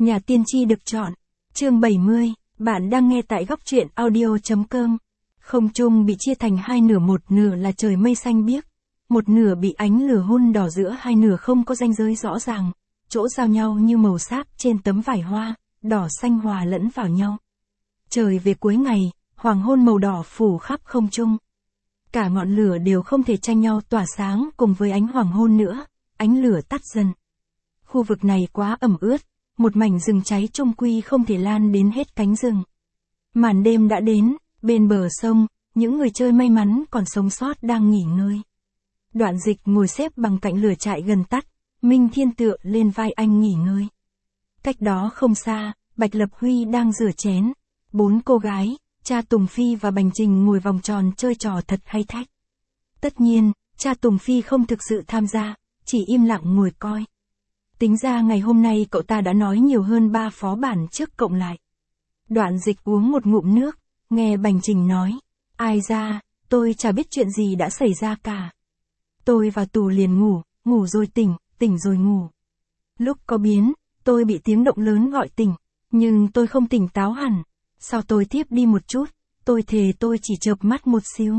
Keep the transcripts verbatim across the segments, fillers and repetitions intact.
Nhà tiên tri được chọn. Chương bảy mươi, bạn đang nghe tại góc truyện audio chấm com. Không trung bị chia thành hai nửa, một nửa là trời mây xanh biếc, một nửa bị ánh lửa hun đỏ, giữa hai nửa không có ranh giới rõ ràng, chỗ giao nhau như màu sáp trên tấm vải hoa, đỏ xanh hòa lẫn vào nhau. Trời về cuối ngày, hoàng hôn màu đỏ phủ khắp không trung. Cả ngọn lửa đều không thể tranh nhau tỏa sáng cùng với ánh hoàng hôn nữa, ánh lửa tắt dần. Khu vực này quá ẩm ướt, một mảnh rừng cháy chung quy không thể lan đến hết cánh rừng. Màn đêm đã đến, bên bờ sông, những người chơi may mắn còn sống sót đang nghỉ ngơi. Đoạn Dịch ngồi xếp bằng cạnh lửa trại gần tắt, Minh Thiên tựa lên vai anh nghỉ ngơi. Cách đó không xa, Bạch Lập Huy đang rửa chén. Bốn cô gái, cha Tùng Phi và Bành Trình ngồi vòng tròn chơi trò thật hay thách. Tất nhiên, cha Tùng Phi không thực sự tham gia, chỉ im lặng ngồi coi. Tính ra ngày hôm nay cậu ta đã nói nhiều hơn ba phó bản trước cộng lại. Đoạn Dịch uống một ngụm nước, nghe Bành Trình nói, ai ra, tôi chả biết chuyện gì đã xảy ra cả. Tôi vào tù liền ngủ, ngủ rồi tỉnh, tỉnh rồi ngủ. Lúc có biến, tôi bị tiếng động lớn gọi tỉnh, nhưng tôi không tỉnh táo hẳn. Sau tôi tiếp đi một chút, tôi thề tôi chỉ chợp mắt một xíu.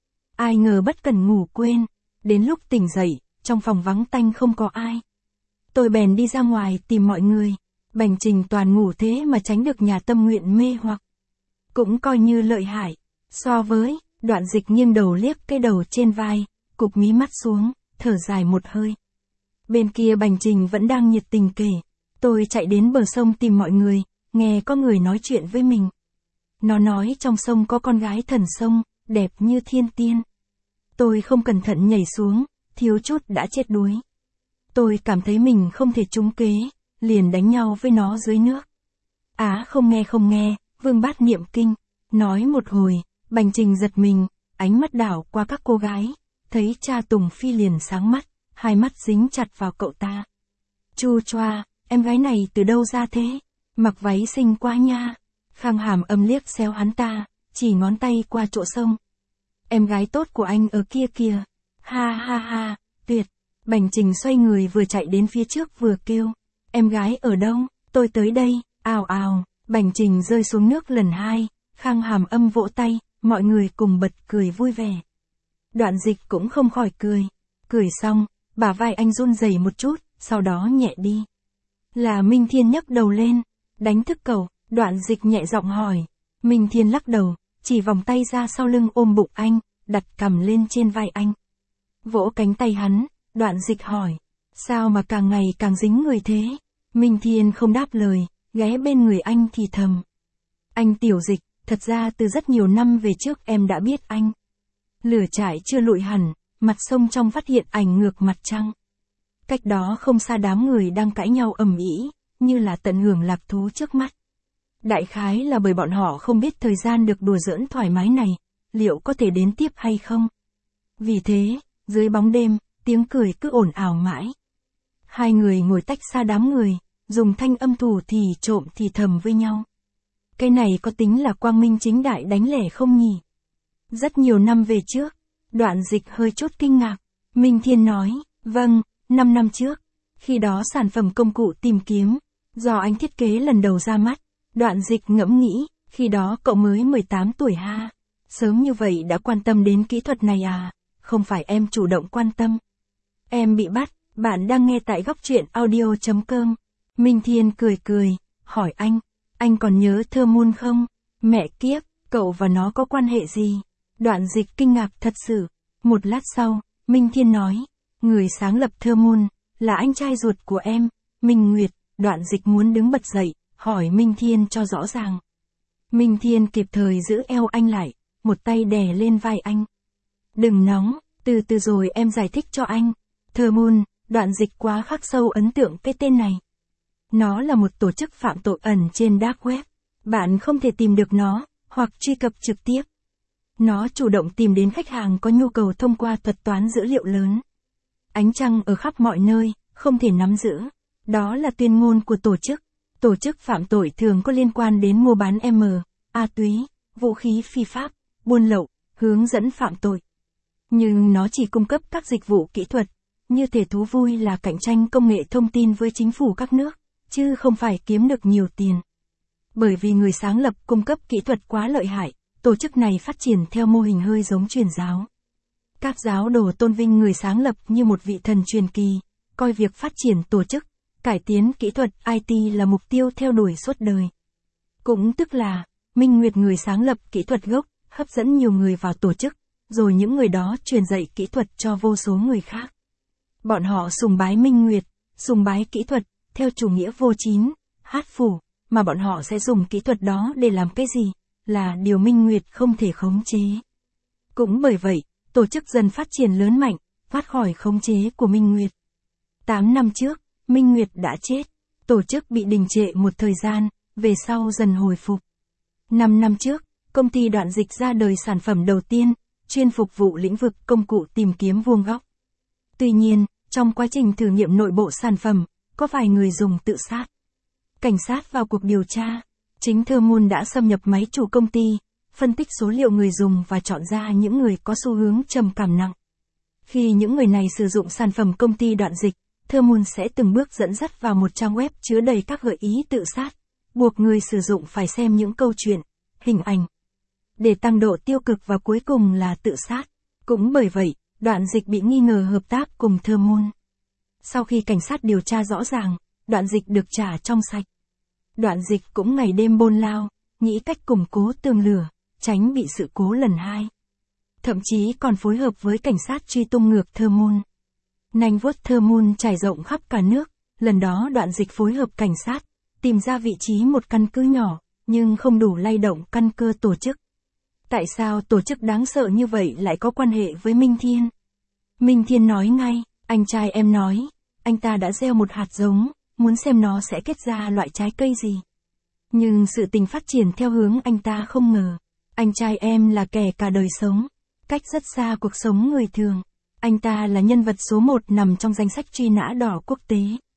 Ai ngờ bất cẩn ngủ quên, đến lúc tỉnh dậy, trong phòng vắng tanh không có ai. Tôi bèn đi ra ngoài tìm mọi người. Bành Trình toàn ngủ thế mà tránh được nhà tâm nguyện mê hoặc. Cũng coi như lợi hại. So với, Đoạn Dịch nghiêng đầu liếc cái đầu trên vai, cụp mí mắt xuống, thở dài một hơi. Bên kia Bành Trình vẫn đang nhiệt tình kể. Tôi chạy đến bờ sông tìm mọi người, nghe có người nói chuyện với mình. Nó nói trong sông có con gái thần sông, đẹp như thiên tiên. Tôi không cẩn thận nhảy xuống, thiếu chút đã chết đuối. Tôi cảm thấy mình không thể trúng kế, liền đánh nhau với nó dưới nước. Á không nghe không nghe, Vương Bát niệm kinh, nói một hồi, Bành Trình giật mình, ánh mắt đảo qua các cô gái, thấy cha Tùng Phi liền sáng mắt, hai mắt dính chặt vào cậu ta. Chu choa, em gái này từ đâu ra thế? Mặc váy xinh quá nha. Khang Hàm Âm liếc xéo hắn ta, chỉ ngón tay qua chỗ sông. Em gái tốt của anh ở kia kìa. Ha ha ha, tuyệt. Bành Trình xoay người vừa chạy đến phía trước vừa kêu. Em gái ở đâu? Tôi tới đây. Ào ào, Bành Trình rơi xuống nước lần hai. Khang Hàm Âm vỗ tay, mọi người cùng bật cười vui vẻ. Đoạn Dịch cũng không khỏi cười. Cười xong, bả vai anh run rẩy một chút, sau đó nhẹ đi. Là Minh Thiên nhấc đầu lên. Đánh thức cậu, Đoạn Dịch nhẹ giọng hỏi. Minh Thiên lắc đầu, chỉ vòng tay ra sau lưng ôm bụng anh, đặt cằm lên trên vai anh. Vỗ cánh tay hắn, Đoạn Dịch hỏi. Sao mà càng ngày càng dính người thế? Minh Thiên không đáp lời, ghé bên người anh thì thầm. Anh Tiểu Dịch, thật ra từ rất nhiều năm về trước em đã biết anh. Lửa trại chưa lụi hẳn, mặt sông trong phát hiện ảnh ngược mặt trăng. Cách đó không xa đám người đang cãi nhau ầm ĩ, như là tận hưởng lạc thú trước mắt. Đại khái là bởi bọn họ không biết thời gian được đùa giỡn thoải mái này, liệu có thể đến tiếp hay không. Vì thế, dưới bóng đêm, tiếng cười cứ ồn ào mãi. Hai người ngồi tách xa đám người, dùng thanh âm thủ thì trộm thì thầm với nhau. Cái này có tính là quang minh chính đại đánh lẻ không nhỉ? Rất nhiều năm về trước, Đoạn Dịch hơi chút kinh ngạc. Minh Thiên nói, vâng, năm năm trước, khi đó sản phẩm công cụ tìm kiếm, do anh thiết kế lần đầu ra mắt. Đoạn Dịch ngẫm nghĩ, khi đó cậu mới mười tám tuổi ha. Sớm như vậy đã quan tâm đến kỹ thuật này à? Không phải em chủ động quan tâm. Em bị bắt, bạn đang nghe tại góc truyện audio chấm com. Minh Thiên cười cười, hỏi anh, anh còn nhớ Thơ Môn không? Mẹ kiếp, cậu và nó có quan hệ gì? Đoạn Dịch kinh ngạc thật sự. Một lát sau, Minh Thiên nói, người sáng lập Thơ Môn, là anh trai ruột của em, Minh Nguyệt. Đoạn Dịch muốn đứng bật dậy, hỏi Minh Thiên cho rõ ràng. Minh Thiên kịp thời giữ eo anh lại, một tay đè lên vai anh. Đừng nóng, từ từ rồi em giải thích cho anh. Thơ Môn, Đoạn Dịch quá khắc sâu ấn tượng cái tên này. Nó là một tổ chức phạm tội ẩn trên dark web. Bạn không thể tìm được nó, hoặc truy cập trực tiếp. Nó chủ động tìm đến khách hàng có nhu cầu thông qua thuật toán dữ liệu lớn. Ánh trăng ở khắp mọi nơi, không thể nắm giữ. Đó là tuyên ngôn của tổ chức. Tổ chức phạm tội thường có liên quan đến mua bán M, ma túy, vũ khí phi pháp, buôn lậu, hướng dẫn phạm tội. Nhưng nó chỉ cung cấp các dịch vụ kỹ thuật, như thể thú vui là cạnh tranh công nghệ thông tin với chính phủ các nước, chứ không phải kiếm được nhiều tiền. Bởi vì người sáng lập cung cấp kỹ thuật quá lợi hại, tổ chức này phát triển theo mô hình hơi giống truyền giáo. Các giáo đồ tôn vinh người sáng lập như một vị thần truyền kỳ, coi việc phát triển tổ chức, cải tiến kỹ thuật i tê là mục tiêu theo đuổi suốt đời. Cũng tức là, Minh Nguyệt người sáng lập kỹ thuật gốc, hấp dẫn nhiều người vào tổ chức, rồi những người đó truyền dạy kỹ thuật cho vô số người khác. Bọn họ sùng bái Minh Nguyệt, sùng bái kỹ thuật, theo chủ nghĩa vô tín, hát phủ, mà bọn họ sẽ dùng kỹ thuật đó để làm cái gì, là điều Minh Nguyệt không thể khống chế. Cũng bởi vậy, tổ chức dần phát triển lớn mạnh, thoát khỏi khống chế của Minh Nguyệt. tám năm trước, Minh Nguyệt đã chết, tổ chức bị đình trệ một thời gian, về sau dần hồi phục. năm năm trước, công ty Đoạn Dịch ra đời sản phẩm đầu tiên, chuyên phục vụ lĩnh vực công cụ tìm kiếm vuông góc. Tuy nhiên, trong quá trình thử nghiệm nội bộ sản phẩm, có vài người dùng tự sát. Cảnh sát vào cuộc điều tra, chính Thermon đã xâm nhập máy chủ công ty, phân tích số liệu người dùng và chọn ra những người có xu hướng trầm cảm nặng. Khi những người này sử dụng sản phẩm công ty Đoạn Dịch, Thermon sẽ từng bước dẫn dắt vào một trang web chứa đầy các gợi ý tự sát, buộc người sử dụng phải xem những câu chuyện, hình ảnh, để tăng độ tiêu cực và cuối cùng là tự sát. Cũng bởi vậy, Đoạn Dịch bị nghi ngờ hợp tác cùng Thermon. Sau khi cảnh sát điều tra rõ ràng, Đoạn Dịch được trả trong sạch. Đoạn Dịch cũng ngày đêm bôn lao, nghĩ cách củng cố tường lửa, tránh bị sự cố lần hai. Thậm chí còn phối hợp với cảnh sát truy tung ngược Thermon. Nanh vuốt Thermon trải rộng khắp cả nước, lần đó Đoạn Dịch phối hợp cảnh sát, tìm ra vị trí một căn cứ nhỏ, nhưng không đủ lay động căn cơ tổ chức. Tại sao tổ chức đáng sợ như vậy lại có quan hệ với Minh Thiên? Minh Thiên nói ngay, anh trai em nói, anh ta đã gieo một hạt giống, muốn xem nó sẽ kết ra loại trái cây gì. Nhưng sự tình phát triển theo hướng anh ta không ngờ. Anh trai em là kẻ cả đời sống, cách rất xa cuộc sống người thường. Anh ta là nhân vật số một nằm trong danh sách truy nã đỏ quốc tế.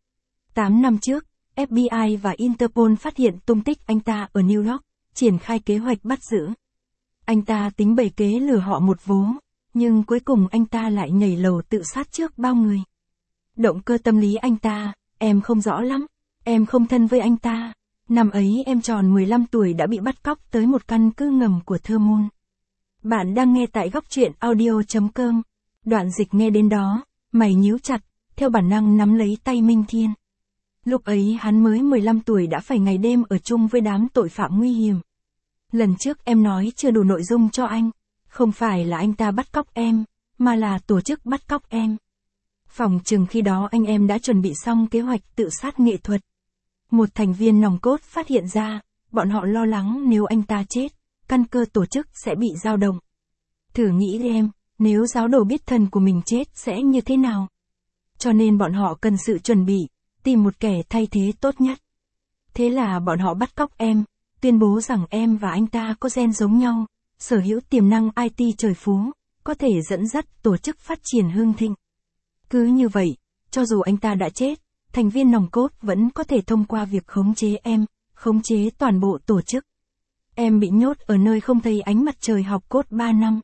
tám năm trước, ép bê i và Interpol phát hiện tung tích anh ta ở New York, triển khai kế hoạch bắt giữ. Anh ta tính bày kế lừa họ một vố, nhưng cuối cùng anh ta lại nhảy lầu tự sát trước bao người. Động cơ tâm lý anh ta, em không rõ lắm, em không thân với anh ta. Năm ấy em tròn mười lăm tuổi đã bị bắt cóc tới một căn cứ ngầm của Thermon. Bạn đang nghe tại góc truyện audio chấm com. Đoạn Dịch nghe đến đó, mày nhíu chặt, theo bản năng nắm lấy tay Minh Thiên. Lúc ấy hắn mới mười lăm tuổi đã phải ngày đêm ở chung với đám tội phạm nguy hiểm. Lần trước em nói chưa đủ nội dung cho anh, không phải là anh ta bắt cóc em, mà là tổ chức bắt cóc em. Phòng chừng khi đó anh em đã chuẩn bị xong kế hoạch tự sát nghệ thuật. Một thành viên nòng cốt phát hiện ra, bọn họ lo lắng nếu anh ta chết, căn cơ tổ chức sẽ bị dao động. Thử nghĩ em, nếu giáo đồ biết thần của mình chết sẽ như thế nào? Cho nên bọn họ cần sự chuẩn bị, tìm một kẻ thay thế tốt nhất. Thế là bọn họ bắt cóc em, tuyên bố rằng em và anh ta có gen giống nhau, sở hữu tiềm năng i tê trời phú, có thể dẫn dắt tổ chức phát triển hưng thịnh. Cứ như vậy, cho dù anh ta đã chết, thành viên nòng cốt vẫn có thể thông qua việc khống chế em, khống chế toàn bộ tổ chức. Em bị nhốt ở nơi không thấy ánh mặt trời học cốt ba năm.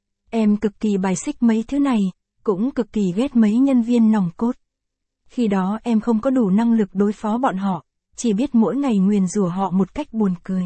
Em cực kỳ bài xích mấy thứ này, cũng cực kỳ ghét mấy nhân viên nòng cốt. Khi đó em không có đủ năng lực đối phó bọn họ, chỉ biết mỗi ngày nguyền rủa họ một cách buồn cười.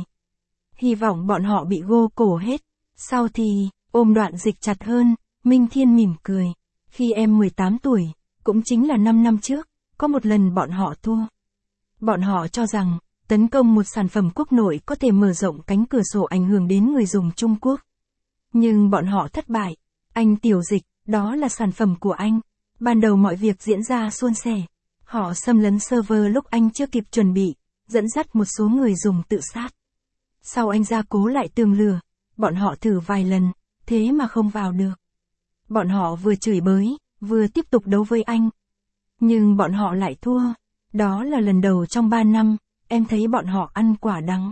Hy vọng bọn họ bị gô cổ hết. Sau thì, ôm Đoạn Dịch chặt hơn, Minh Thiên mỉm cười. Khi em mười tám tuổi, cũng chính là năm năm trước, có một lần bọn họ thua. Bọn họ cho rằng, tấn công một sản phẩm quốc nội có thể mở rộng cánh cửa sổ ảnh hưởng đến người dùng Trung Quốc. Nhưng bọn họ thất bại. Anh Tiểu Dịch, đó là sản phẩm của anh. Ban đầu mọi việc diễn ra suôn sẻ. Họ xâm lấn server lúc anh chưa kịp chuẩn bị, dẫn dắt một số người dùng tự sát. Sau anh gia cố lại tường lửa, bọn họ thử vài lần, thế mà không vào được. Bọn họ vừa chửi bới, vừa tiếp tục đấu với anh. Nhưng bọn họ lại thua. Đó là lần đầu trong ba năm, em thấy bọn họ ăn quả đắng.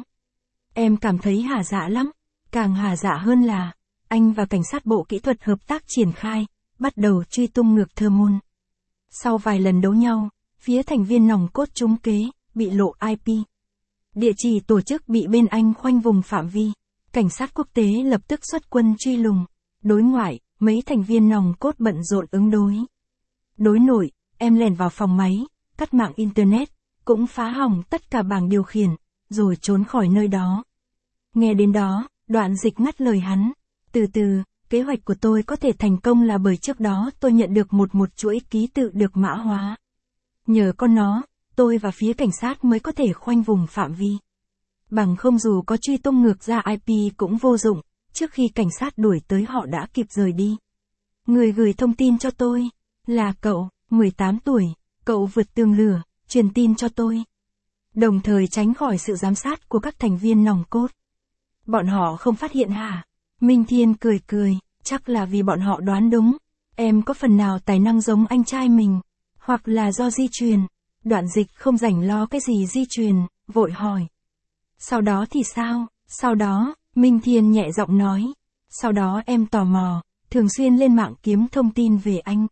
Em cảm thấy hả dạ lắm. Càng hả dạ hơn là, anh và cảnh sát bộ kỹ thuật hợp tác triển khai, bắt đầu truy tung ngược Thermon. Sau vài lần đấu nhau, phía thành viên nòng cốt trúng kế, bị lộ i pê. Địa chỉ tổ chức bị bên Anh khoanh vùng phạm vi. Cảnh sát quốc tế lập tức xuất quân truy lùng. Đối ngoại, mấy thành viên nòng cốt bận rộn ứng đối. Đối nội, em lẻn vào phòng máy, cắt mạng Internet, cũng phá hỏng tất cả bảng điều khiển, rồi trốn khỏi nơi đó. Nghe đến đó, Đoạn Dịch ngắt lời hắn. Từ từ, kế hoạch của tôi có thể thành công là bởi trước đó tôi nhận được một một chuỗi ký tự được mã hóa. Nhờ con nó, tôi và phía cảnh sát mới có thể khoanh vùng phạm vi. Bằng không dù có truy tung ngược ra i pê cũng vô dụng, trước khi cảnh sát đuổi tới họ đã kịp rời đi. Người gửi thông tin cho tôi, là cậu, mười tám tuổi, cậu vượt tường lửa, truyền tin cho tôi. Đồng thời tránh khỏi sự giám sát của các thành viên nòng cốt. Bọn họ không phát hiện hả? Minh Thiên cười cười, chắc là vì bọn họ đoán đúng. Em có phần nào tài năng giống anh trai mình, hoặc là do di truyền. Đoạn Dịch không rảnh lo cái gì di truyền, vội hỏi. Sau đó thì sao? Sau đó, Minh Thiên nhẹ giọng nói. Sau đó em tò mò, thường xuyên lên mạng kiếm thông tin về anh.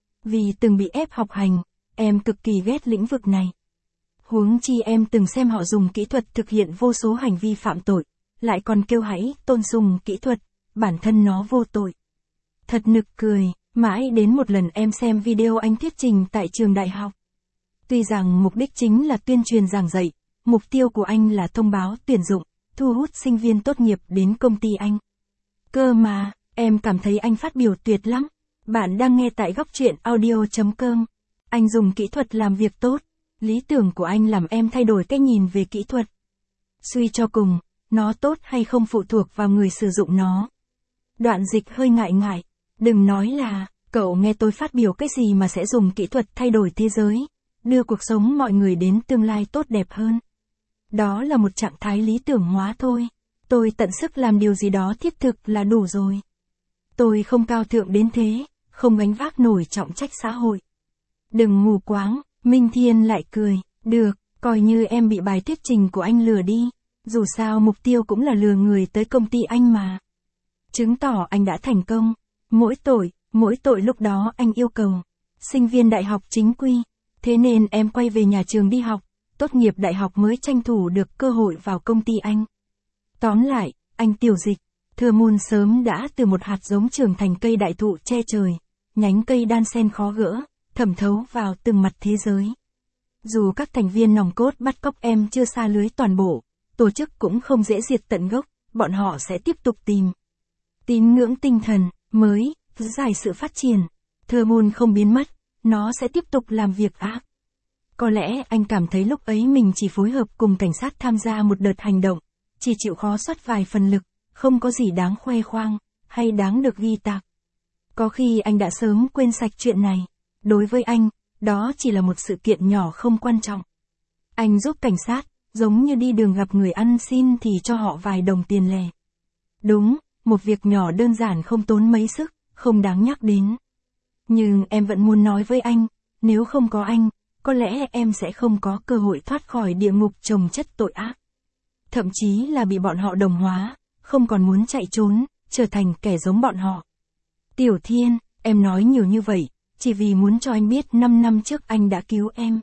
Vì từng bị ép học hành, em cực kỳ ghét lĩnh vực này. Huống chi em từng xem họ dùng kỹ thuật thực hiện vô số hành vi phạm tội, lại còn kêu hãy tôn sùng kỹ thuật, bản thân nó vô tội. Thật nực cười, mãi đến một lần em xem video anh thuyết trình tại trường đại học. Tuy rằng mục đích chính là tuyên truyền giảng dạy, mục tiêu của anh là thông báo tuyển dụng, thu hút sinh viên tốt nghiệp đến công ty anh. Cơ mà, em cảm thấy anh phát biểu tuyệt lắm. Bạn đang nghe tại góc truyện audio chấm com. Anh dùng kỹ thuật làm việc tốt. Lý tưởng của anh làm em thay đổi cách nhìn về kỹ thuật. Suy cho cùng, nó tốt hay không phụ thuộc vào người sử dụng nó. Đoạn Dịch hơi ngại ngại. Đừng nói là, cậu nghe tôi phát biểu cái gì mà sẽ dùng kỹ thuật thay đổi thế giới, đưa cuộc sống mọi người đến tương lai tốt đẹp hơn. Đó là một trạng thái lý tưởng hóa thôi. Tôi tận sức làm điều gì đó thiết thực là đủ rồi. Tôi không cao thượng đến thế, không gánh vác nổi trọng trách xã hội. Đừng mù quáng, Minh Thiên lại cười. Được, coi như em bị bài thuyết trình của anh lừa đi. Dù sao mục tiêu cũng là lừa người tới công ty anh mà. Chứng tỏ anh đã thành công. Mỗi tội, mỗi tội lúc đó anh yêu cầu. Sinh viên đại học chính quy. Thế nên em quay về nhà trường đi học. Tốt nghiệp đại học mới tranh thủ được cơ hội vào công ty anh. Tóm lại, anh Tiểu Dịch, Thừa Môn sớm đã từ một hạt giống trưởng thành cây đại thụ che trời, nhánh cây đan xen khó gỡ, thẩm thấu vào từng mặt thế giới. Dù các thành viên nòng cốt bắt cóc em chưa xa lưới toàn bộ, tổ chức cũng không dễ diệt tận gốc, bọn họ sẽ tiếp tục tìm. Tín ngưỡng tinh thần, mới, giải sự phát triển. Thừa Môn không biến mất, nó sẽ tiếp tục làm việc ác. Có lẽ anh cảm thấy lúc ấy mình chỉ phối hợp cùng cảnh sát tham gia một đợt hành động, chỉ chịu khó xuất vài phần lực, không có gì đáng khoe khoang, hay đáng được ghi tạc. Có khi anh đã sớm quên sạch chuyện này. Đối với anh, đó chỉ là một sự kiện nhỏ không quan trọng. Anh giúp cảnh sát, giống như đi đường gặp người ăn xin thì cho họ vài đồng tiền lẻ. Đúng, một việc nhỏ đơn giản không tốn mấy sức, không đáng nhắc đến. Nhưng em vẫn muốn nói với anh, nếu không có anh, có lẽ em sẽ không có cơ hội thoát khỏi địa ngục chồng chất tội ác. Thậm chí là bị bọn họ đồng hóa, không còn muốn chạy trốn, trở thành kẻ giống bọn họ. Tiểu Thiên, em nói nhiều như vậy, chỉ vì muốn cho anh biết năm năm trước anh đã cứu em.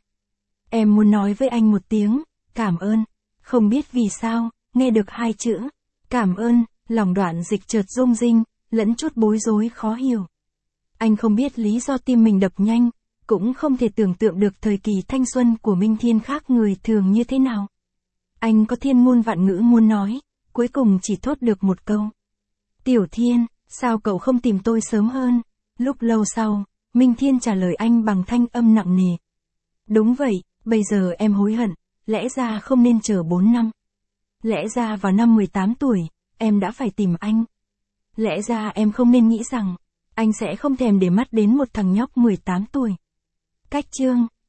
Em muốn nói với anh một tiếng, cảm ơn. Không biết vì sao, nghe được hai chữ, cảm ơn, lòng Đoạn Dịch chợt rung rinh, lẫn chút bối rối khó hiểu. Anh không biết lý do tim mình đập nhanh, cũng không thể tưởng tượng được thời kỳ thanh xuân của Minh Thiên khác người thường như thế nào. Anh có thiên muôn vạn ngữ muốn nói, cuối cùng chỉ thốt được một câu. Tiểu Thiên, sao cậu không tìm tôi sớm hơn? Lúc lâu sau, Minh Thiên trả lời anh bằng thanh âm nặng nề. Đúng vậy, bây giờ em hối hận, lẽ ra không nên chờ bốn năm. Lẽ ra vào năm mười tám tuổi, em đã phải tìm anh. Lẽ ra em không nên nghĩ rằng, anh sẽ không thèm để mắt đến một thằng nhóc mười tám tuổi. Cách chương